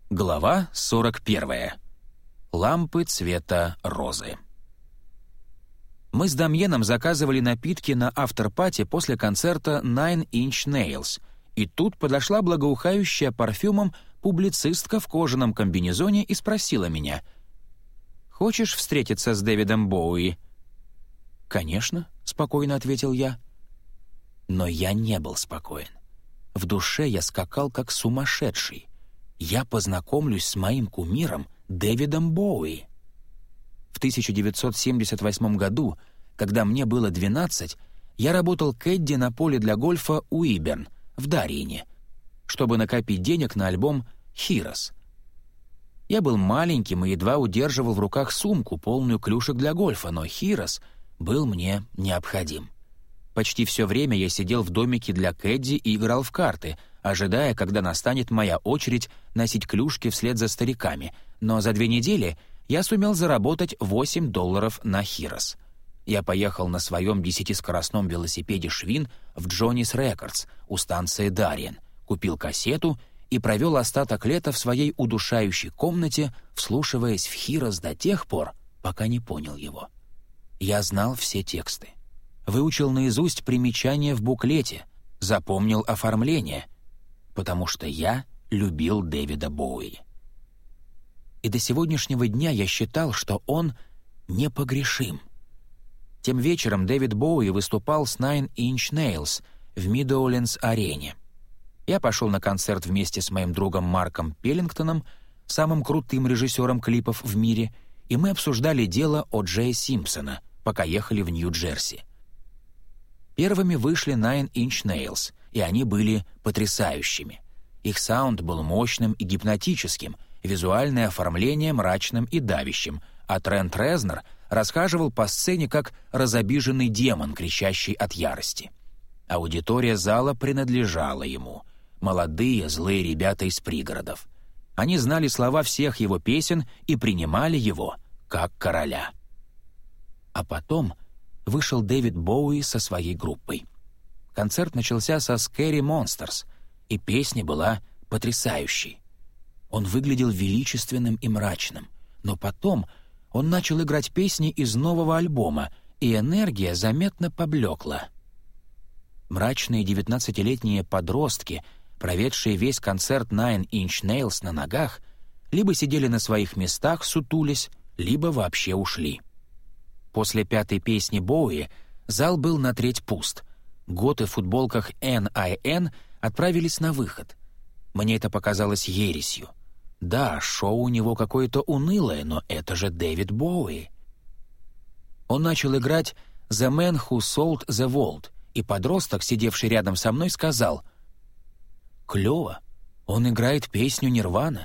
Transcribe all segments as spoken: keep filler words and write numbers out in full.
Глава сорок первая. Лампы цвета розы. Мы с Дамьеном заказывали напитки на афтерпати после концерта Nine Inch Nails, и тут подошла благоухающая парфюмом публицистка в кожаном комбинезоне и спросила меня: «Хочешь встретиться с Дэвидом Боуи?» «Конечно», — спокойно ответил я. Но я не был спокоен. В душе я скакал как сумасшедший. Я познакомлюсь с моим кумиром Дэвидом Боуи. В тысяча девятьсот семьдесят восьмом году, когда мне было двенадцать, я работал кэдди на поле для гольфа Уиберн в Дарьине, чтобы накопить денег на альбом «Heroes». Я был маленьким и едва удерживал в руках сумку, полную клюшек для гольфа, но «Heroes» был мне необходим. Почти все время я сидел в домике для кэдди и играл в карты, ожидая, когда настанет моя очередь носить клюшки вслед за стариками, но за две недели я сумел заработать восемь долларов на «Heroes». Я поехал на своем десятискоростном велосипеде «Швин» в Джонис Рекордс у станции Дарьин, купил кассету и провел остаток лета в своей удушающей комнате, вслушиваясь в «Heroes» до тех пор, пока не понял его. Я знал все тексты. Выучил наизусть примечания в буклете, запомнил оформление, потому что я любил Дэвида Боуи. И до сегодняшнего дня я считал, что он непогрешим. Тем вечером Дэвид Боуи выступал с Nine Inch Nails в Мидоулендс-арене. Я пошел на концерт вместе с моим другом Марком Пеллингтоном, самым крутым режиссером клипов в мире, и мы обсуждали дело О. Джея Симпсона, пока ехали в Нью-Джерси. Первыми вышли Nine Inch Nails, и они были потрясающими. Их саунд был мощным и гипнотическим, визуальное оформление мрачным и давящим, а Трент Резнор расхаживал по сцене как разобиженный демон, кричащий от ярости. Аудитория зала принадлежала ему. Молодые, злые ребята из пригородов. Они знали слова всех его песен и принимали его как короля. А потом вышел Дэвид Боуи со своей группой. Концерт начался со «Scary Monsters», и песня была потрясающей. Он выглядел величественным и мрачным, но потом он начал играть песни из нового альбома, и энергия заметно поблекла. Мрачные девятнадцатилетние подростки, проведшие весь концерт Nine Inch Nails на ногах, либо сидели на своих местах, сутулясь, либо вообще ушли. После пятой песни Боуи зал был на треть пуст. Готы в футболках эн ай эн отправились на выход. Мне это показалось ересью. Да, шоу у него какое-то унылое, но это же Дэвид Боуи. Он начал играть «The Man Who Sold the World», и подросток, сидевший рядом со мной, сказал: «Клёво, он играет песню Нирвана».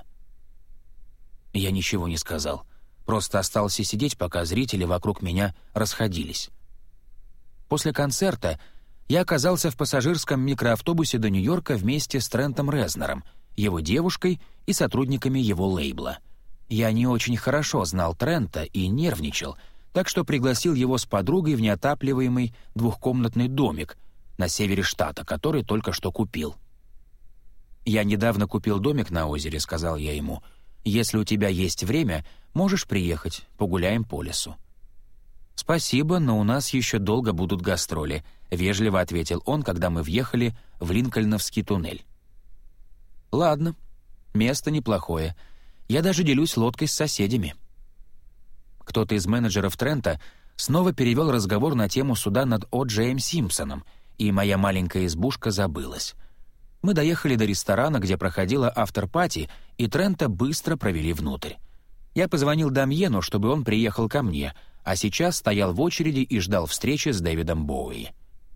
Я ничего не сказал, просто остался сидеть, пока зрители вокруг меня расходились. После концерта я оказался в пассажирском микроавтобусе до Нью-Йорка вместе с Трентом Резнором, его девушкой и сотрудниками его лейбла. Я не очень хорошо знал Трента и нервничал, так что пригласил его с подругой в неотапливаемый двухкомнатный домик на севере штата, который только что купил. «Я недавно купил домик на озере», — сказал я ему. «Если у тебя есть время, можешь приехать, погуляем по лесу». «Спасибо, но у нас еще долго будут гастроли», — вежливо ответил он, когда мы въехали в Линкольновский туннель. «Ладно, место неплохое. Я даже делюсь лодкой с соседями». Кто-то из менеджеров Трента снова перевел разговор на тему суда над О. Джеем Симпсоном, и моя маленькая избушка забылась. Мы доехали до ресторана, где проходила афтерпати, и Трента быстро провели внутрь. Я позвонил Дамьену, чтобы он приехал ко мне, а сейчас стоял в очереди и ждал встречи с Дэвидом Боуи.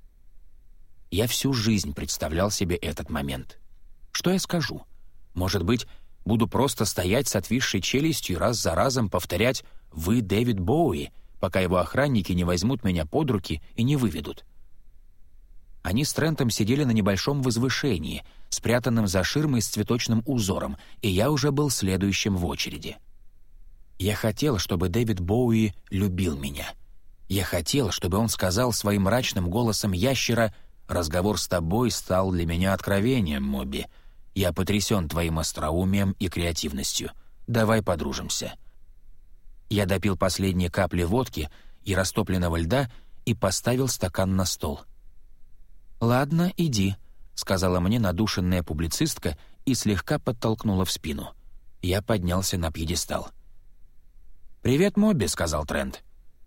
Я всю жизнь представлял себе этот момент. Что я скажу? Может быть, буду просто стоять с отвисшей челюстью и раз за разом повторять «Вы Дэвид Боуи», пока его охранники не возьмут меня под руки и не выведут. Они с Трентом сидели на небольшом возвышении, спрятанном за ширмой с цветочным узором, и я уже был следующим в очереди. Я хотел, чтобы Дэвид Боуи любил меня. Я хотел, чтобы он сказал своим мрачным голосом ящера: «Разговор с тобой стал для меня откровением, Моби. Я потрясен твоим остроумием и креативностью. Давай подружимся». Я допил последние капли водки и растопленного льда и поставил стакан на стол. «Ладно, иди», — сказала мне надушенная публицистка и слегка подтолкнула в спину. Я поднялся на пьедестал. «Привет, Мобби», — сказал Трент.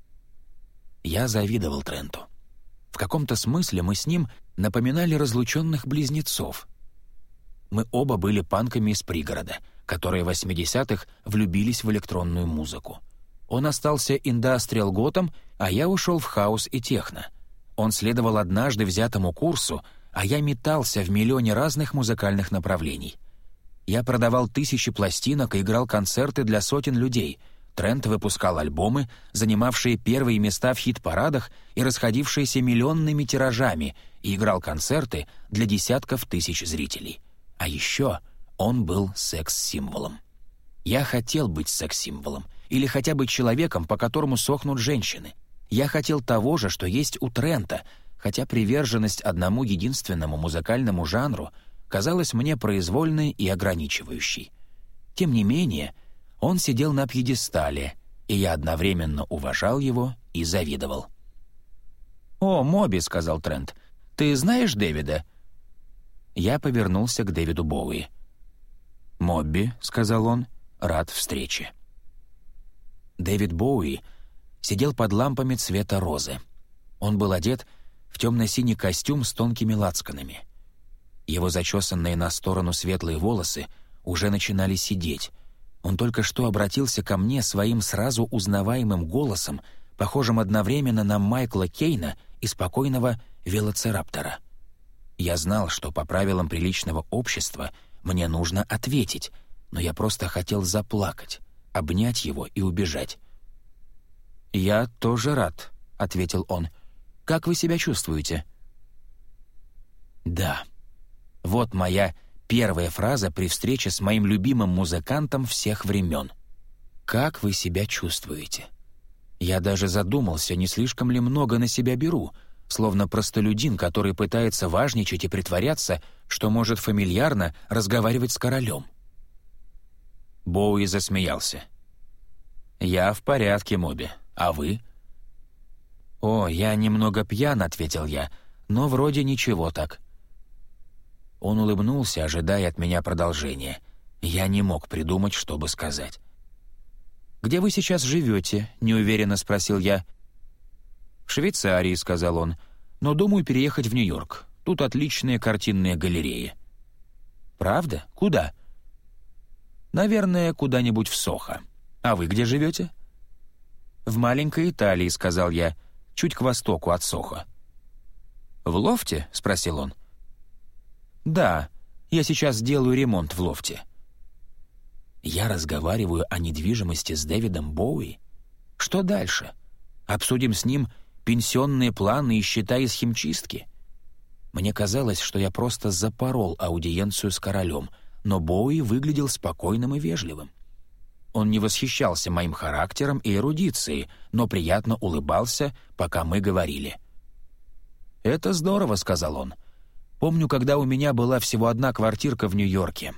Я завидовал Тренту. В каком-то смысле мы с ним напоминали разлученных близнецов. Мы оба были панками из пригорода, которые в восьмидесятых влюбились в электронную музыку. Он остался индастриал-готом, а я ушел в хаос и техно. Он следовал однажды взятому курсу, а я метался в миллионе разных музыкальных направлений. Я продавал тысячи пластинок и играл концерты для сотен людей. Трент выпускал альбомы, занимавшие первые места в хит-парадах и расходившиеся миллионными тиражами, и играл концерты для десятков тысяч зрителей. А еще он был секс-символом. Я хотел быть секс-символом, или хотя бы человеком, по которому сохнут женщины. Я хотел того же, что есть у Трента, хотя приверженность одному единственному музыкальному жанру казалась мне произвольной и ограничивающей. Тем не менее, он сидел на пьедестале, и я одновременно уважал его и завидовал. «О, Моби», — сказал Трент, — «ты знаешь Дэвида?» Я повернулся к Дэвиду Боуи. «Мобби», — сказал он, — «рад встрече». Дэвид Боуи сидел под лампами цвета розы. Он был одет в темно-синий костюм с тонкими лацканами. Его зачесанные на сторону светлые волосы уже начинали сидеть. Он только что обратился ко мне своим сразу узнаваемым голосом, похожим одновременно на Майкла Кейна и спокойного велоцираптора. Я знал, что по правилам приличного общества мне нужно ответить, но я просто хотел заплакать, обнять его и убежать. «Я тоже рад», — ответил он. «Как вы себя чувствуете?» «Да». Вот моя первая фраза при встрече с моим любимым музыкантом всех времен. «Как вы себя чувствуете?» Я даже задумался, не слишком ли много на себя беру, словно простолюдин, который пытается важничать и притворяться, что может фамильярно разговаривать с королем. Боуи засмеялся. «Я в порядке, Моби. А вы?» «О, я немного пьян», — ответил я, — «но вроде ничего так». Он улыбнулся, ожидая от меня продолжения. Я не мог придумать, что бы сказать. «Где вы сейчас живете?» — неуверенно спросил я. «В Швейцарии», — сказал он, — «но думаю переехать в Нью-Йорк. Тут отличные картинные галереи». «Правда? Куда?» «Наверное, куда-нибудь в Сохо. А вы где живете?» «В маленькой Италии», — сказал я, — «чуть к востоку от Сохо». «В лофте?» — спросил он. «Да, я сейчас делаю ремонт в лофте». Я разговариваю о недвижимости с Дэвидом Боуи? Что дальше? Обсудим с ним пенсионные планы и счета из химчистки? Мне казалось, что я просто запорол аудиенцию с королем, но Боуи выглядел спокойным и вежливым. Он не восхищался моим характером и эрудицией, но приятно улыбался, пока мы говорили. «Это здорово», — сказал он. «Помню, когда у меня была всего одна квартирка в Нью-Йорке.